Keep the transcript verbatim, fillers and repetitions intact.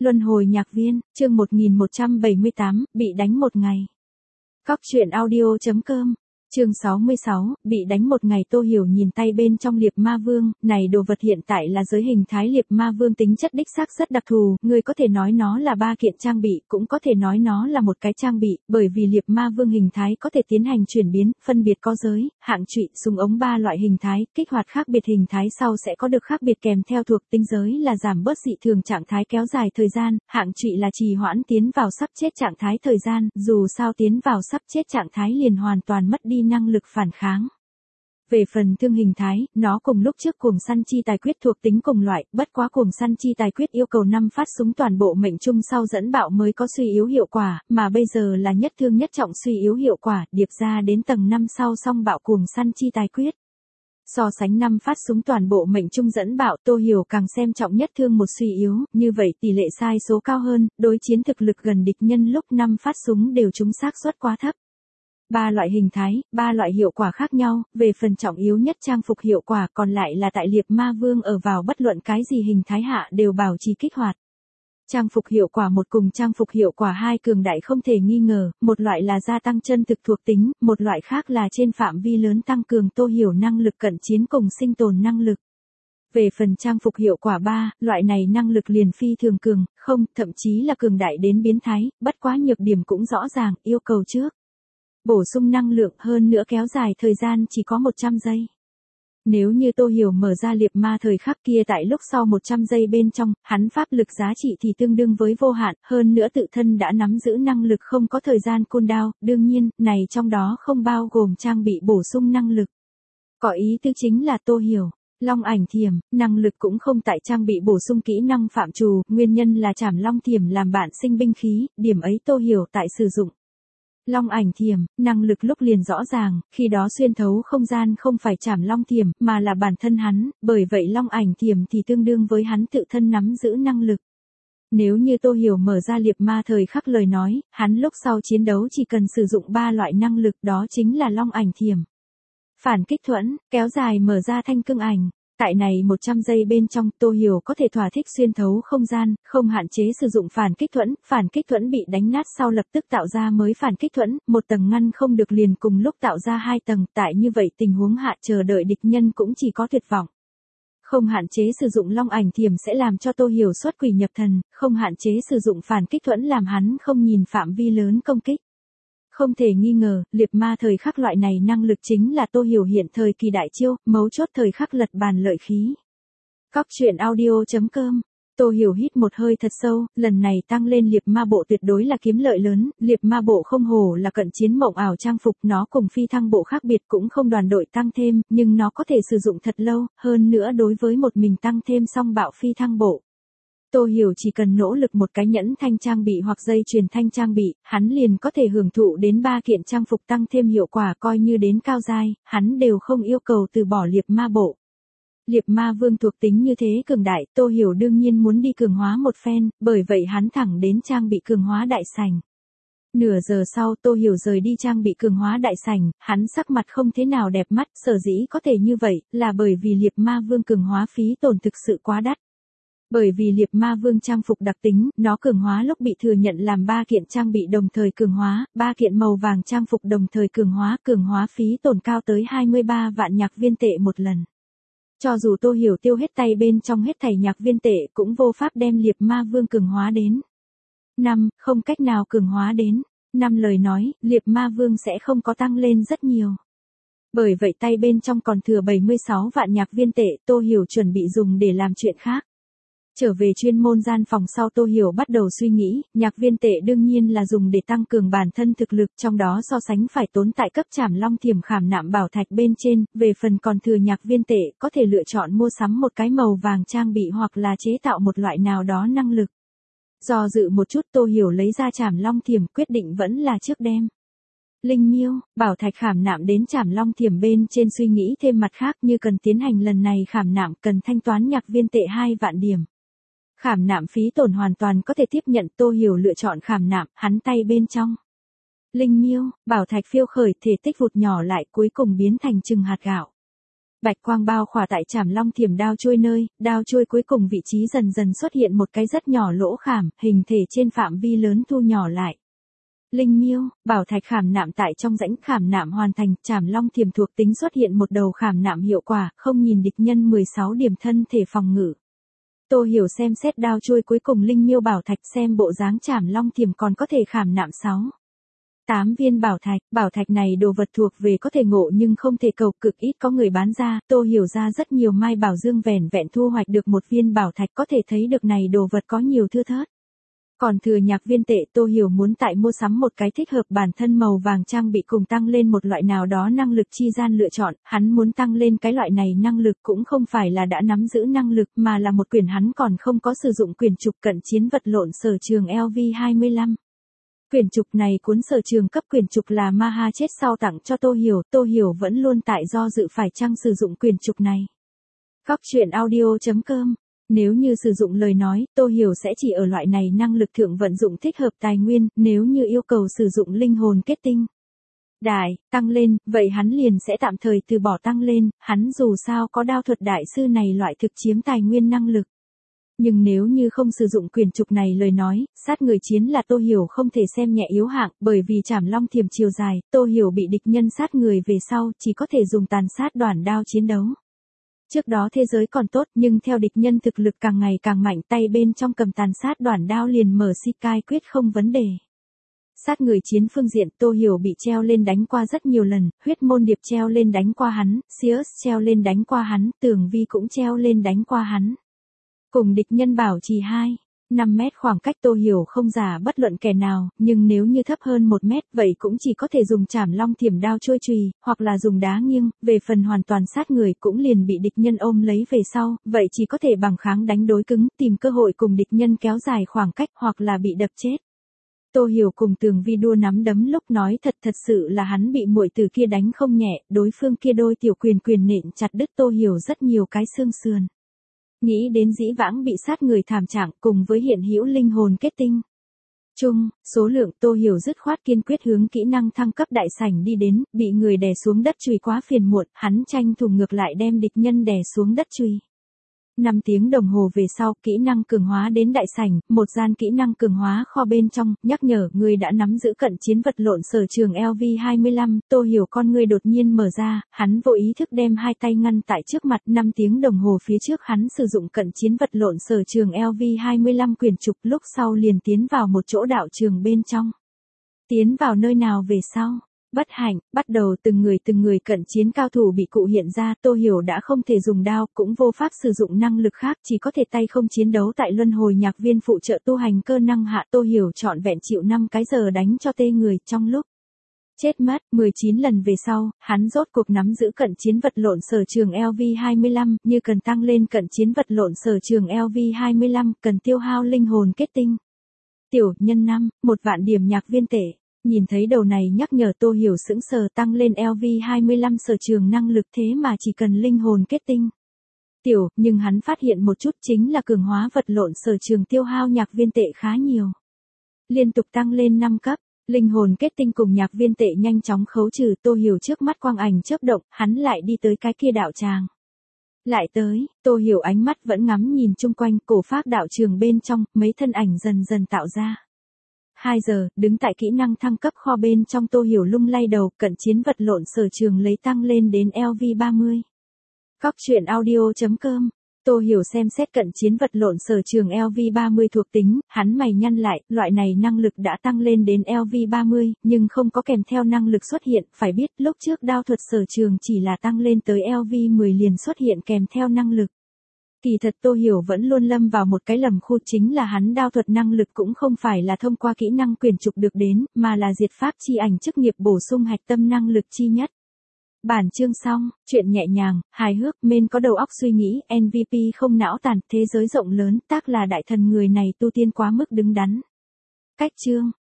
Luân hồi nhạc viên, chương một nghìn một trăm bảy mươi tám, bị đánh một ngày. Cóc truyện audio.com, chương sáu mươi sáu, bị đánh một ngày. Tô Hiểu nhìn tay bên trong liệp ma vương, này đồ vật hiện tại là giới hình thái liệp ma vương, tính chất đích xác rất đặc thù, người có thể nói nó là ba kiện trang bị, cũng có thể nói nó là một cái trang bị, bởi vì liệp ma vương hình thái có thể tiến hành chuyển biến, phân biệt có giới, hạng trụy, súng ống ba loại hình thái, kích hoạt khác biệt hình thái sau sẽ có được khác biệt kèm theo thuộc tính. Giới là giảm bớt dị thường trạng thái kéo dài thời gian, hạng trụy là trì hoãn tiến vào sắp chết trạng thái thời gian, dù sao tiến vào sắp chết trạng thái liền hoàn toàn mất đi năng lực phản kháng. Về phần thương hình thái, nó cùng lúc trước cuồng săn chi tài quyết thuộc tính cùng loại, bất quá cuồng săn chi tài quyết yêu cầu năm phát súng toàn bộ mệnh trung sau dẫn bạo mới có suy yếu hiệu quả, mà bây giờ là nhất thương nhất trọng suy yếu hiệu quả, điệp ra đến tầng năm sau song bạo cuồng săn chi tài quyết. So sánh năm phát súng toàn bộ mệnh trung dẫn bạo, Tô Hiểu càng xem trọng nhất thương một suy yếu, như vậy tỷ lệ sai số cao hơn, đối chiến thực lực gần địch nhân lúc năm phát súng đều trúng xác suất quá thấp. Ba loại hình thái, ba loại hiệu quả khác nhau, về phần trọng yếu nhất trang phục hiệu quả còn lại là tại liệp ma vương ở vào bất luận cái gì hình thái hạ đều bảo trì kích hoạt. Trang phục hiệu quả một cùng trang phục hiệu quả hai cường đại không thể nghi ngờ, một loại là gia tăng chân thực thuộc tính, một loại khác là trên phạm vi lớn tăng cường Tô Hiểu năng lực cận chiến cùng sinh tồn năng lực. Về phần trang phục hiệu quả ba, loại này năng lực liền phi thường cường, không, thậm chí là cường đại đến biến thái, bất quá nhược điểm cũng rõ ràng, yêu cầu trước bổ sung năng lượng, hơn nữa kéo dài thời gian chỉ có một trăm giây. Nếu như Tô Hiểu mở ra liệp ma thời khắc kia tại lúc sau một trăm giây bên trong, hắn pháp lực giá trị thì tương đương với vô hạn, hơn nữa tự thân đã nắm giữ năng lực không có thời gian cooldown, đương nhiên, này trong đó không bao gồm trang bị bổ sung năng lực. Có ý tứ chính là Tô Hiểu, Long ảnh thiểm, năng lực cũng không tại trang bị bổ sung kỹ năng phạm trù, nguyên nhân là Trảm Long thiểm làm bạn sinh binh khí, điểm ấy Tô Hiểu tại sử dụng Long ảnh thiểm, năng lực lúc liền rõ ràng, khi đó xuyên thấu không gian không phải Trảm Long thiểm, mà là bản thân hắn, bởi vậy Long ảnh thiểm thì tương đương với hắn tự thân nắm giữ năng lực. Nếu như Tô Hiểu mở ra liệp ma thời khắc lời nói, hắn lúc sau chiến đấu chỉ cần sử dụng ba loại năng lực, đó chính là Long ảnh thiểm, phản kích thuẫn, kéo dài mở ra thanh cương ảnh. Tại này một trăm giây bên trong, Tô Hiểu có thể thỏa thích xuyên thấu không gian, không hạn chế sử dụng phản kích thuẫn, phản kích thuẫn bị đánh nát sau lập tức tạo ra mới phản kích thuẫn, một tầng ngăn không được liền cùng lúc tạo ra hai tầng, tại như vậy tình huống hạ chờ đợi địch nhân cũng chỉ có tuyệt vọng. Không hạn chế sử dụng Long ảnh thiểm sẽ làm cho Tô Hiểu xuất quỷ nhập thần, không hạn chế sử dụng phản kích thuẫn làm hắn không nhìn phạm vi lớn công kích. Không thể nghi ngờ, liệp ma thời khắc loại này năng lực chính là Tô Hiểu hiện thời kỳ đại chiêu, mấu chốt thời khắc lật bàn lợi khí. Cóc truyện audio.com, Tô Hiểu hít một hơi thật sâu, lần này tăng lên liệp ma bộ tuyệt đối là kiếm lợi lớn, liệp ma bộ không hổ là cận chiến mộng ảo trang phục, nó cùng phi thăng bộ khác biệt cũng không đoàn đội tăng thêm, nhưng nó có thể sử dụng thật lâu, hơn nữa đối với một mình tăng thêm song bạo phi thăng bộ. Tô Hiểu chỉ cần nỗ lực một cái nhẫn thanh trang bị hoặc dây chuyền thanh trang bị, hắn liền có thể hưởng thụ đến ba kiện trang phục tăng thêm hiệu quả, coi như đến cao giai, hắn đều không yêu cầu từ bỏ liệp ma bộ. Liệp ma vương thuộc tính như thế cường đại, Tô Hiểu đương nhiên muốn đi cường hóa một phen, bởi vậy hắn thẳng đến trang bị cường hóa đại sảnh. Nửa giờ sau Tô Hiểu rời đi trang bị cường hóa đại sảnh, hắn sắc mặt không thế nào đẹp mắt, sở dĩ có thể như vậy, là bởi vì liệp ma vương cường hóa phí tổn thực sự quá đắt. Bởi vì liệp ma vương trang phục đặc tính, nó cường hóa lúc bị thừa nhận làm ba kiện trang bị đồng thời cường hóa, ba kiện màu vàng trang phục đồng thời cường hóa, cường hóa phí tổn cao tới hai mươi ba vạn nhạc viên tệ một lần. Cho dù Tô Hiểu tiêu hết tay bên trong hết thảy nhạc viên tệ cũng vô pháp đem liệp ma vương cường hóa đến. năm. Không cách nào cường hóa đến. năm lời nói, liệp ma vương sẽ không có tăng lên rất nhiều. Bởi vậy tay bên trong còn thừa bảy mươi sáu vạn nhạc viên tệ, Tô Hiểu chuẩn bị dùng để làm chuyện khác. Trở về chuyên môn gian phòng sau Tô Hiểu bắt đầu suy nghĩ, nhạc viên tệ đương nhiên là dùng để tăng cường bản thân thực lực, trong đó so sánh phải tốn tại cấp Trảm Long thiểm khảm nạm bảo thạch bên trên, về phần còn thừa nhạc viên tệ, có thể lựa chọn mua sắm một cái màu vàng trang bị hoặc là chế tạo một loại nào đó năng lực. Do dự một chút Tô Hiểu lấy ra Trảm Long thiểm, quyết định vẫn là trước đem linh miêu, bảo thạch khảm nạm đến Trảm Long thiểm bên trên, suy nghĩ thêm mặt khác như cần tiến hành lần này khảm nạm cần thanh toán nhạc viên tệ hai vạn điểm. Khảm nạm phí tổn hoàn toàn có thể tiếp nhận, Tô Hiểu lựa chọn khảm nạm, hắn tay bên trong linh miêu, bảo thạch phiêu khởi, thể tích vụt nhỏ lại cuối cùng biến thành chừng hạt gạo. Bạch quang bao khỏa tại Trảm Long Thiểm đao chuôi nơi, đao chuôi cuối cùng vị trí dần dần xuất hiện một cái rất nhỏ lỗ khảm, hình thể trên phạm vi lớn thu nhỏ lại. Linh miêu, bảo thạch khảm nạm tại trong rãnh khảm nạm hoàn thành, Trảm Long Thiểm thuộc tính xuất hiện một đầu khảm nạm hiệu quả, không nhìn địch nhân mười sáu điểm thân thể phòng ngự. Tô Hiểu xem xét đao chuôi cuối cùng linh miêu bảo thạch, xem bộ dáng Trảm Long Thiểm còn có thể khảm nạm sáu. tám viên bảo thạch, bảo thạch này đồ vật thuộc về có thể ngộ nhưng không thể cầu, cực ít có người bán ra, Tô Hiểu ra rất nhiều mai bảo dương vẻn vẹn thu hoạch được một viên bảo thạch, có thể thấy được này đồ vật có nhiều thưa thớt. Còn thừa nhạc viên tệ, Tô Hiểu muốn tại mua sắm một cái thích hợp bản thân màu vàng trang bị cùng tăng lên một loại nào đó năng lực chi gian lựa chọn, hắn muốn tăng lên cái loại này năng lực cũng không phải là đã nắm giữ năng lực mà là một quyển hắn còn không có sử dụng quyển trục cận chiến vật lộn sở trường L V hai mươi lăm. Quyển trục này cuốn sở trường cấp quyển trục là Maha chết sau tặng cho Tô Hiểu, Tô Hiểu vẫn luôn tại do dự phải chăng sử dụng quyển trục này. Góc truyện audio chấm com. Nếu như sử dụng lời nói, Tô Hiểu sẽ chỉ ở loại này năng lực thượng vận dụng thích hợp tài nguyên, nếu như yêu cầu sử dụng linh hồn kết tinh. Đại, tăng lên, vậy hắn liền sẽ tạm thời từ bỏ tăng lên, hắn dù sao có đao thuật đại sư này loại thực chiếm tài nguyên năng lực. Nhưng nếu như không sử dụng quyền trục này lời nói, sát người chiến là Tô Hiểu không thể xem nhẹ yếu hạng, bởi vì Trảm Long Thiểm chiều dài, Tô Hiểu bị địch nhân sát người về sau, chỉ có thể dùng tàn sát đoản đao chiến đấu. Trước đó thế giới còn tốt, nhưng theo địch nhân thực lực càng ngày càng mạnh, tay bên trong cầm tàn sát đoản đao liền mở si cai quyết không vấn đề. Sát người chiến phương diện, Tô Hiểu bị treo lên đánh qua rất nhiều lần, huyết môn điệp treo lên đánh qua hắn, Sirius treo lên đánh qua hắn, Tường Vi cũng treo lên đánh qua hắn. Cùng địch nhân bảo trì hai, năm mét khoảng cách Tô Hiểu không giả bất luận kẻ nào, nhưng nếu như thấp hơn một mét vậy cũng chỉ có thể dùng Trảm Long Thiểm đao trôi chùy, hoặc là dùng đá nghiêng, về phần hoàn toàn sát người cũng liền bị địch nhân ôm lấy về sau, vậy chỉ có thể bằng kháng đánh đối cứng, tìm cơ hội cùng địch nhân kéo dài khoảng cách hoặc là bị đập chết. Tô Hiểu cùng Tường Vi đua nắm đấm lúc nói thật thật sự là hắn bị muội tử kia đánh không nhẹ, đối phương kia đôi tiểu quyền quyền nện chặt đứt Tô Hiểu rất nhiều cái xương sườn. Nghĩ đến dĩ vãng bị sát người thảm trạng cùng với hiện hữu linh hồn kết tinh. Chung, số lượng Tô Hiểu dứt khoát kiên quyết hướng kỹ năng thăng cấp đại sảnh đi đến, bị người đè xuống đất chùy quá phiền muộn, hắn tranh thủ ngược lại đem địch nhân đè xuống đất chùy. năm tiếng đồng hồ về sau, kỹ năng cường hóa đến đại sảnh, một gian kỹ năng cường hóa kho bên trong, nhắc nhở người đã nắm giữ cận chiến vật lộn sở trường L V hai mươi lăm, Tô Hiểu con người đột nhiên mở ra, hắn vô ý thức đem hai tay ngăn tại trước mặt, năm tiếng đồng hồ phía trước hắn sử dụng cận chiến vật lộn sở trường L V hai mươi lăm quyển trục, lúc sau liền tiến vào một chỗ đạo trường bên trong. Tiến vào nơi nào về sau? Bất hạnh, bắt đầu từng người từng người cận chiến cao thủ bị cụ hiện ra, Tô Hiểu đã không thể dùng đao, cũng vô pháp sử dụng năng lực khác, chỉ có thể tay không chiến đấu tại luân hồi nhạc viên phụ trợ tu hành cơ năng hạ. Tô Hiểu trọn vẹn chịu năm cái giờ đánh cho tê người, trong lúc chết mất mười chín lần về sau, hắn rốt cuộc nắm giữ cận chiến vật lộn sở trường L V hai mươi lăm, như cần tăng lên cận chiến vật lộn sở trường L V hai mươi lăm, cần tiêu hao linh hồn kết tinh. Tiểu nhân năm, một vạn điểm nhạc viên tệ. Nhìn thấy đầu này nhắc nhở Tô Hiểu sững sờ, tăng lên L V hai mươi lăm sở trường năng lực thế mà chỉ cần linh hồn kết tinh. Tiểu, nhưng hắn phát hiện một chút chính là cường hóa vật lộn sở trường tiêu hao nhạc viên tệ khá nhiều. Liên tục tăng lên năm cấp, linh hồn kết tinh cùng nhạc viên tệ nhanh chóng khấu trừ. Tô Hiểu trước mắt quang ảnh chớp động, hắn lại đi tới cái kia đạo tràng. Lại tới, Tô Hiểu ánh mắt vẫn ngắm nhìn chung quanh, cổ phác đạo trường bên trong, mấy thân ảnh dần dần tạo ra. hai giờ, đứng tại kỹ năng thăng cấp kho bên trong, Tô Hiểu lung lay đầu, cận chiến vật lộn sở trường lấy tăng lên đến L V ba mươi. Góc truyện audio chấm com. Tô Hiểu xem xét cận chiến vật lộn sở trường L V ba mươi thuộc tính, hắn mày nhăn lại, loại này năng lực đã tăng lên đến L V ba mươi, nhưng không có kèm theo năng lực xuất hiện, phải biết lúc trước đao thuật sở trường chỉ là tăng lên tới L V mười liền xuất hiện kèm theo năng lực. Kỳ thật Tô Hiểu vẫn luôn lâm vào một cái lầm khu, chính là hắn đao thuật năng lực cũng không phải là thông qua kỹ năng quyền trục được đến, mà là diệt pháp chi ảnh chức nghiệp bổ sung hạch tâm năng lực chi nhất. Bản chương xong, chuyện nhẹ nhàng, hài hước, men có đầu óc suy nghĩ, M V P không não tàn, thế giới rộng lớn, tác là đại thần, người này tu tiên quá mức đứng đắn. Cách chương.